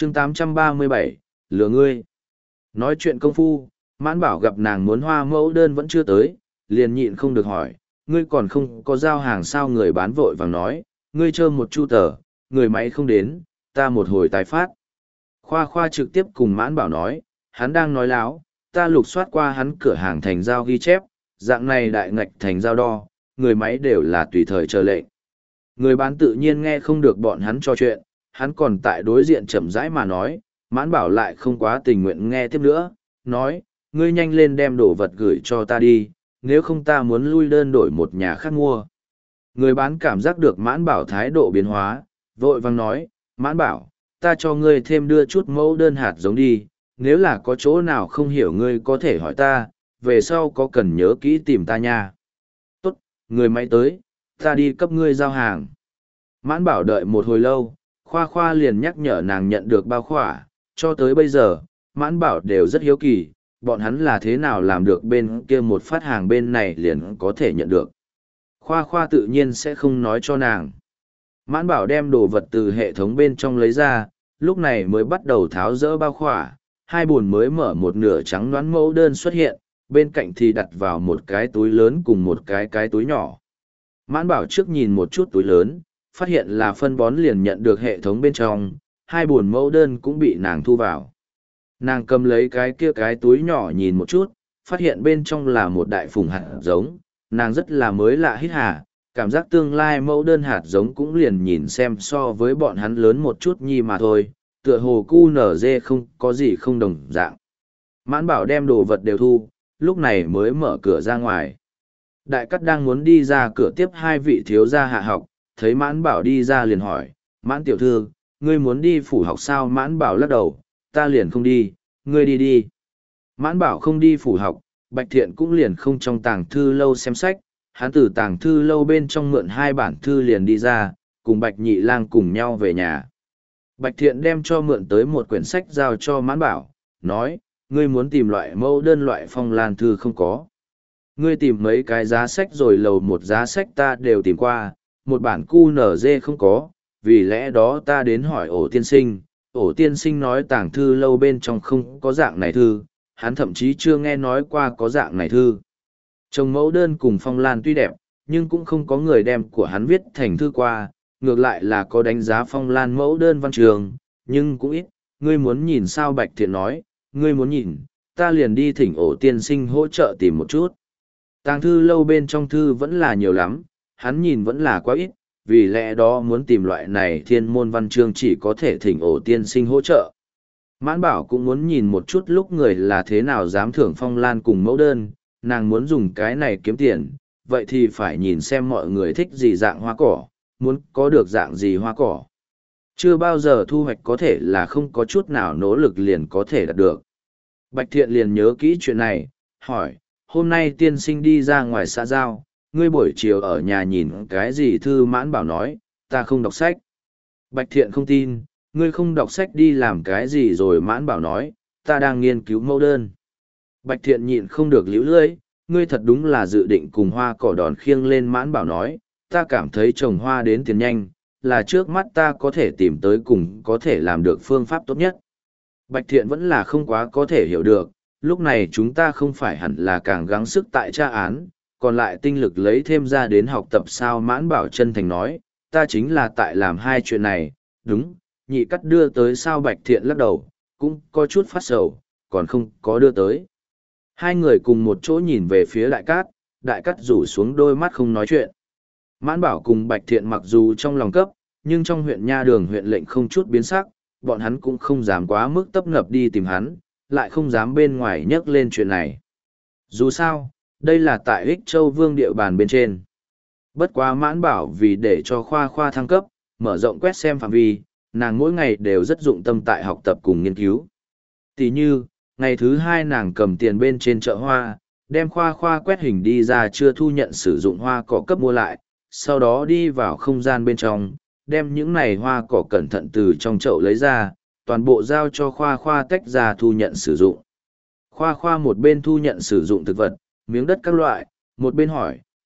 chương 837, lừa ngươi. Nói chuyện công phu, Mãn Bảo gặp nàng muốn hoa mẫu đơn vẫn chưa tới, liền nhịn không được hỏi, ngươi còn không có giao hàng sao? Người bán vội vàng nói, ngươi chờ một chu tờ, người máy không đến, ta một hồi tái phát. Khoa Khoa trực tiếp cùng Mãn Bảo nói, hắn đang nói láo, ta lục soát qua hắn cửa hàng thành giao ghi chép, dạng này đại ngạch thành giao đo, người máy đều là tùy thời chờ lệnh. Người bán tự nhiên nghe không được bọn hắn trò chuyện, hắn còn tại đối diện chậm rãi mà nói, Mãn Bảo lại không quá tình nguyện nghe tiếp nữa, nói, ngươi nhanh lên đem đồ vật gửi cho ta đi, nếu không ta muốn lui đơn đổi một nhà khác mua. Người bán cảm giác được Mãn Bảo thái độ biến hóa, vội vàng nói, Mãn Bảo, ta cho ngươi thêm đưa chút mẫu đơn hạt giống đi, nếu là có chỗ nào không hiểu ngươi có thể hỏi ta, về sau có cần nhớ kỹ tìm ta nha. Tốt, người máy tới, ta đi cấp ngươi giao hàng. Mãn Bảo đợi một hồi lâu, Khoa Khoa liền nhắc nhở nàng nhận được bao khỏa, cho tới bây giờ, Mãn Bảo đều rất hiếu kỳ, bọn hắn là thế nào làm được bên kia một phát hàng bên này liền có thể nhận được. Khoa Khoa tự nhiên sẽ không nói cho nàng. Mãn Bảo đem đồ vật từ hệ thống bên trong lấy ra, lúc này mới bắt đầu tháo dỡ bao khỏa, hai bồn mới mở một nửa trắng đoán mẫu đơn xuất hiện, bên cạnh thì đặt vào một cái túi lớn cùng một cái túi nhỏ. Mãn Bảo trước nhìn một chút túi lớn, phát hiện là phân bón liền nhận được hệ thống bên trong, hai bồn mẫu đơn cũng bị nàng thu vào. Nàng cầm lấy cái túi nhỏ nhìn một chút, phát hiện bên trong là một đại phùng hạt giống, nàng rất là mới lạ hít hà, cảm giác tương lai mẫu đơn hạt giống cũng liền nhìn xem so với bọn hắn lớn một chút nhi mà thôi, tựa hồ QNZ không có gì không đồng dạng. Mãn Bảo đem đồ vật đều thu, lúc này mới mở cửa ra ngoài. Đại Cát đang muốn đi ra cửa tiếp hai vị thiếu gia hạ học, thấy Mãn Bảo đi ra liền hỏi, Mãn tiểu thư, ngươi muốn đi phủ học sao? Mãn Bảo lắc đầu, ta liền không đi, ngươi đi đi. Mãn Bảo không đi phủ học, Bạch Thiện cũng liền không trong tàng thư lâu xem sách, hắn từ tàng thư lâu bên trong mượn hai bản thư liền đi ra, cùng Bạch Nhị Lang cùng nhau về nhà. Bạch Thiện đem cho mượn tới một quyển sách giao cho Mãn Bảo, nói, ngươi muốn tìm loại mẫu đơn loại phong lan thư không có. Ngươi tìm mấy cái giá sách rồi lầu một giá sách ta đều tìm qua, một bản QNZ không có, vì lẽ đó ta đến hỏi ổ tiên sinh. Ổ tiên sinh nói tàng thư lâu bên trong không có dạng này thư, hắn thậm chí chưa nghe nói qua có dạng này thư. Trồng mẫu đơn cùng phong lan tuy đẹp, nhưng cũng không có người đem của hắn viết thành thư qua, ngược lại là có đánh giá phong lan mẫu đơn văn trường, nhưng cũng ít. Ngươi muốn nhìn sao? Bạch Thiện nói, ngươi muốn nhìn, ta liền đi thỉnh ổ tiên sinh hỗ trợ tìm một chút. Tàng thư lâu bên trong thư vẫn là nhiều lắm, hắn nhìn vẫn là quá ít, vì lẽ đó muốn tìm loại này thiên môn văn chương chỉ có thể thỉnh ổ tiên sinh hỗ trợ. Mãn Bảo cũng muốn nhìn một chút lúc người là thế nào dám thưởng phong lan cùng mẫu đơn, nàng muốn dùng cái này kiếm tiền, vậy thì phải nhìn xem mọi người thích gì dạng hoa cỏ, muốn có được dạng gì hoa cỏ. Chưa bao giờ thu hoạch có thể là không có chút nào nỗ lực liền có thể đạt được. Bạch Thiện liền nhớ kỹ chuyện này, hỏi, hôm nay tiên sinh đi ra ngoài xã giao, ngươi buổi chiều ở nhà nhìn cái gì thư? Mãn Bảo nói, ta không đọc sách. Bạch Thiện không tin, ngươi không đọc sách đi làm cái gì rồi? Mãn Bảo nói, ta đang nghiên cứu mẫu đơn. Bạch Thiện nhịn không được líu lưỡi, ngươi thật đúng là dự định cùng hoa cỏ đòn khiêng lên. Mãn Bảo nói, ta cảm thấy trồng hoa đến tiền nhanh, là trước mắt ta có thể tìm tới cùng có thể làm được phương pháp tốt nhất. Bạch Thiện vẫn là không quá có thể hiểu được, lúc này chúng ta không phải hẳn là càng gắng sức tại tra án, còn lại tinh lực lấy thêm ra đến học tập sao? Mãn Bảo chân thành nói, ta chính là tại làm hai chuyện này, đúng, Nhị Cắt đưa tới sao? Bạch Thiện lắc đầu, cũng có chút phát sầu, còn không có đưa tới. Hai người cùng một chỗ nhìn về phía Đại Cát rủ xuống đôi mắt không nói chuyện. Mãn Bảo cùng Bạch Thiện mặc dù trong lòng cấp, nhưng trong huyện Nha Đường huyện lệnh không chút biến sắc, bọn hắn cũng không dám quá mức tấp nập đi tìm hắn, lại không dám bên ngoài nhắc lên chuyện này. Dù sao, đây là tại Ích Châu Vương địa bàn bên trên. Bất quá Mãn Bảo vì để cho Khoa Khoa thăng cấp, mở rộng quét xem phạm vi, nàng mỗi ngày đều rất dụng tâm tại học tập cùng nghiên cứu. Tỷ như, ngày thứ hai nàng cầm tiền bên trên chợ hoa, đem Khoa Khoa quét hình đi ra chưa thu nhận sử dụng hoa cỏ cấp mua lại, sau đó đi vào không gian bên trong, đem những này hoa cỏ cẩn thận từ trong chậu lấy ra, toàn bộ giao cho Khoa Khoa tách ra thu nhận sử dụng. Khoa Khoa một bên thu nhận sử dụng thực vật, miếng đất các loại, một bên hỏi,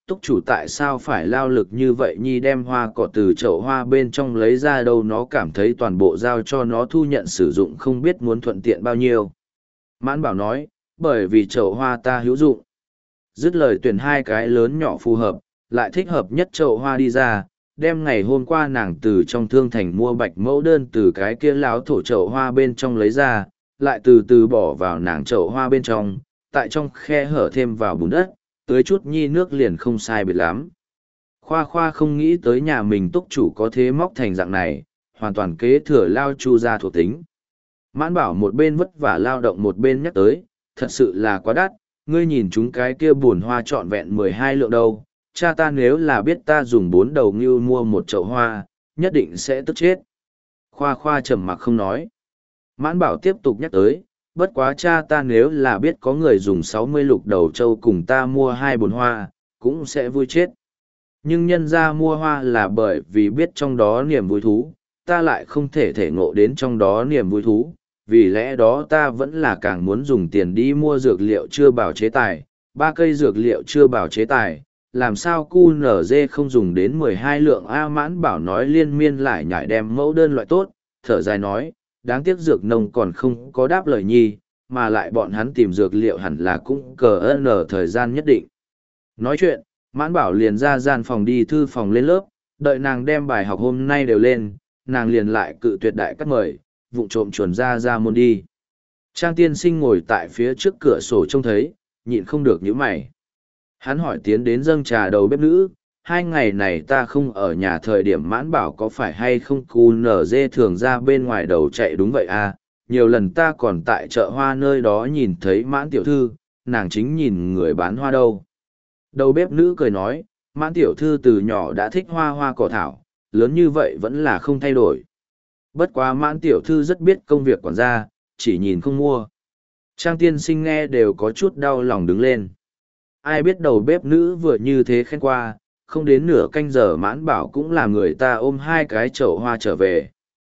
túc chủ tại sao phải lao lực như vậy nhi, đem hoa cỏ từ chậu hoa bên trong lấy ra đâu, nó cảm thấy toàn bộ giao cho nó thu nhận sử dụng không biết muốn thuận tiện bao nhiêu. Mãn Bảo nói, bởi vì chậu hoa ta hữu dụng. Dứt lời tuyển hai cái lớn nhỏ phù hợp, lại thích hợp nhất chậu hoa đi ra, đem ngày hôm qua nàng từ trong thương thành mua bạch mẫu đơn từ cái kia láo thổ chậu hoa bên trong lấy ra, lại từ từ bỏ vào nàng chậu hoa bên trong, tại trong khe hở thêm vào bùn đất, tưới chút nhi nước liền không sai biệt lắm. Khoa Khoa không nghĩ tới nhà mình túc chủ có thế móc thành dạng này, hoàn toàn kế thừa lao chu ra thuộc tính. Mãn Bảo một bên vất vả lao động một bên nhắc tới, thật sự là quá đắt, ngươi nhìn chúng cái kia buồn hoa trọn vẹn 12 lượng đâu, cha ta nếu là biết ta dùng 4 đầu ngưu mua một chậu hoa, nhất định sẽ tức chết. Khoa Khoa trầm mặc không nói. Mãn Bảo tiếp tục nhắc tới, bất quá cha ta nếu là biết có người dùng 60 lục đầu trâu cùng ta mua 2 bồn hoa, cũng sẽ vui chết. Nhưng nhân ra mua hoa là bởi vì biết trong đó niềm vui thú, ta lại không thể thể ngộ đến trong đó niềm vui thú, vì lẽ đó ta vẫn là càng muốn dùng tiền đi mua dược liệu chưa bảo chế tài, 3 cây dược liệu chưa bảo chế tài, làm sao QNZ không dùng đến 12 lượng A. Mãn Bảo nói liên miên lại nhảy đem mẫu đơn loại tốt, thở dài nói, đáng tiếc dược nông còn không có đáp lời nhi, mà lại bọn hắn tìm dược liệu hẳn là cũng cờ n thời gian nhất định. Nói chuyện, Mãn Bảo liền ra gian phòng đi thư phòng lên lớp, đợi nàng đem bài học hôm nay đều lên, nàng liền lại cự tuyệt đại cắt mời, vụng trộm chuồn ra môn đi. Trang tiên sinh ngồi tại phía trước cửa sổ trông thấy, nhịn không được nhíu mày. Hắn hỏi tiến đến dâng trà đầu bếp nữ, 2 ngày này ta không ở nhà thời điểm Mãn Bảo có phải hay không QNZ thường ra bên ngoài đầu chạy đúng vậy à, nhiều lần ta còn tại chợ hoa nơi đó nhìn thấy Mãn tiểu thư, nàng chính nhìn người bán hoa đâu. Đầu bếp nữ cười nói, Mãn tiểu thư từ nhỏ đã thích hoa hoa cỏ thảo, lớn như vậy vẫn là không thay đổi. Bất quá Mãn tiểu thư rất biết công việc quản gia, chỉ nhìn không mua. Trang tiên sinh nghe đều có chút đau lòng đứng lên. Ai biết đầu bếp nữ vừa như thế khen qua, không đến nửa canh giờ Mãn Bảo cũng làm người ta ôm 2 cái chậu hoa trở về.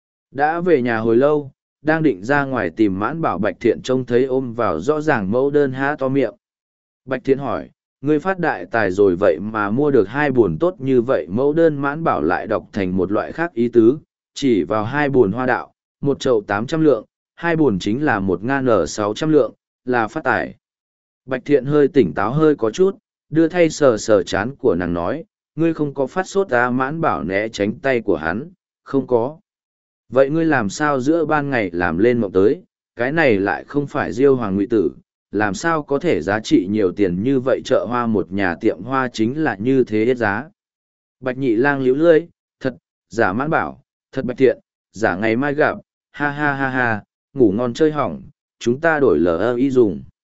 Đã về nhà hồi lâu, đang định ra ngoài tìm Mãn Bảo, Bạch Thiện trông thấy ôm vào rõ ràng mẫu đơn há to miệng. Bạch Thiện hỏi, ngươi phát đại tài rồi vậy mà mua được 2 buồn tốt như vậy? Mẫu đơn Mãn Bảo lại đọc thành một loại khác ý tứ, chỉ vào 2 buồn hoa đạo, một chậu 800 lượng, 2 buồn chính là 1.600 lượng, là phát tài. Bạch Thiện hơi tỉnh táo hơi có chút, đưa thay sờ sờ chán của nàng nói, ngươi không có phát sốt à? Mãn Bảo né tránh tay của hắn, không có. Vậy ngươi làm sao giữa ban ngày làm lên mộng tới, cái này lại không phải Diêu Hoàng Ngụy Tử, làm sao có thể giá trị nhiều tiền như vậy? Chợ hoa một nhà tiệm hoa chính là như thế hết giá. Bạch Nhị Lang liễu lưỡi, thật, giả Mãn Bảo, thật Bạch Thiện, giả ngày mai gặp, ha ha ha ha, ngủ ngon chơi hỏng, chúng ta đổi LI dùng.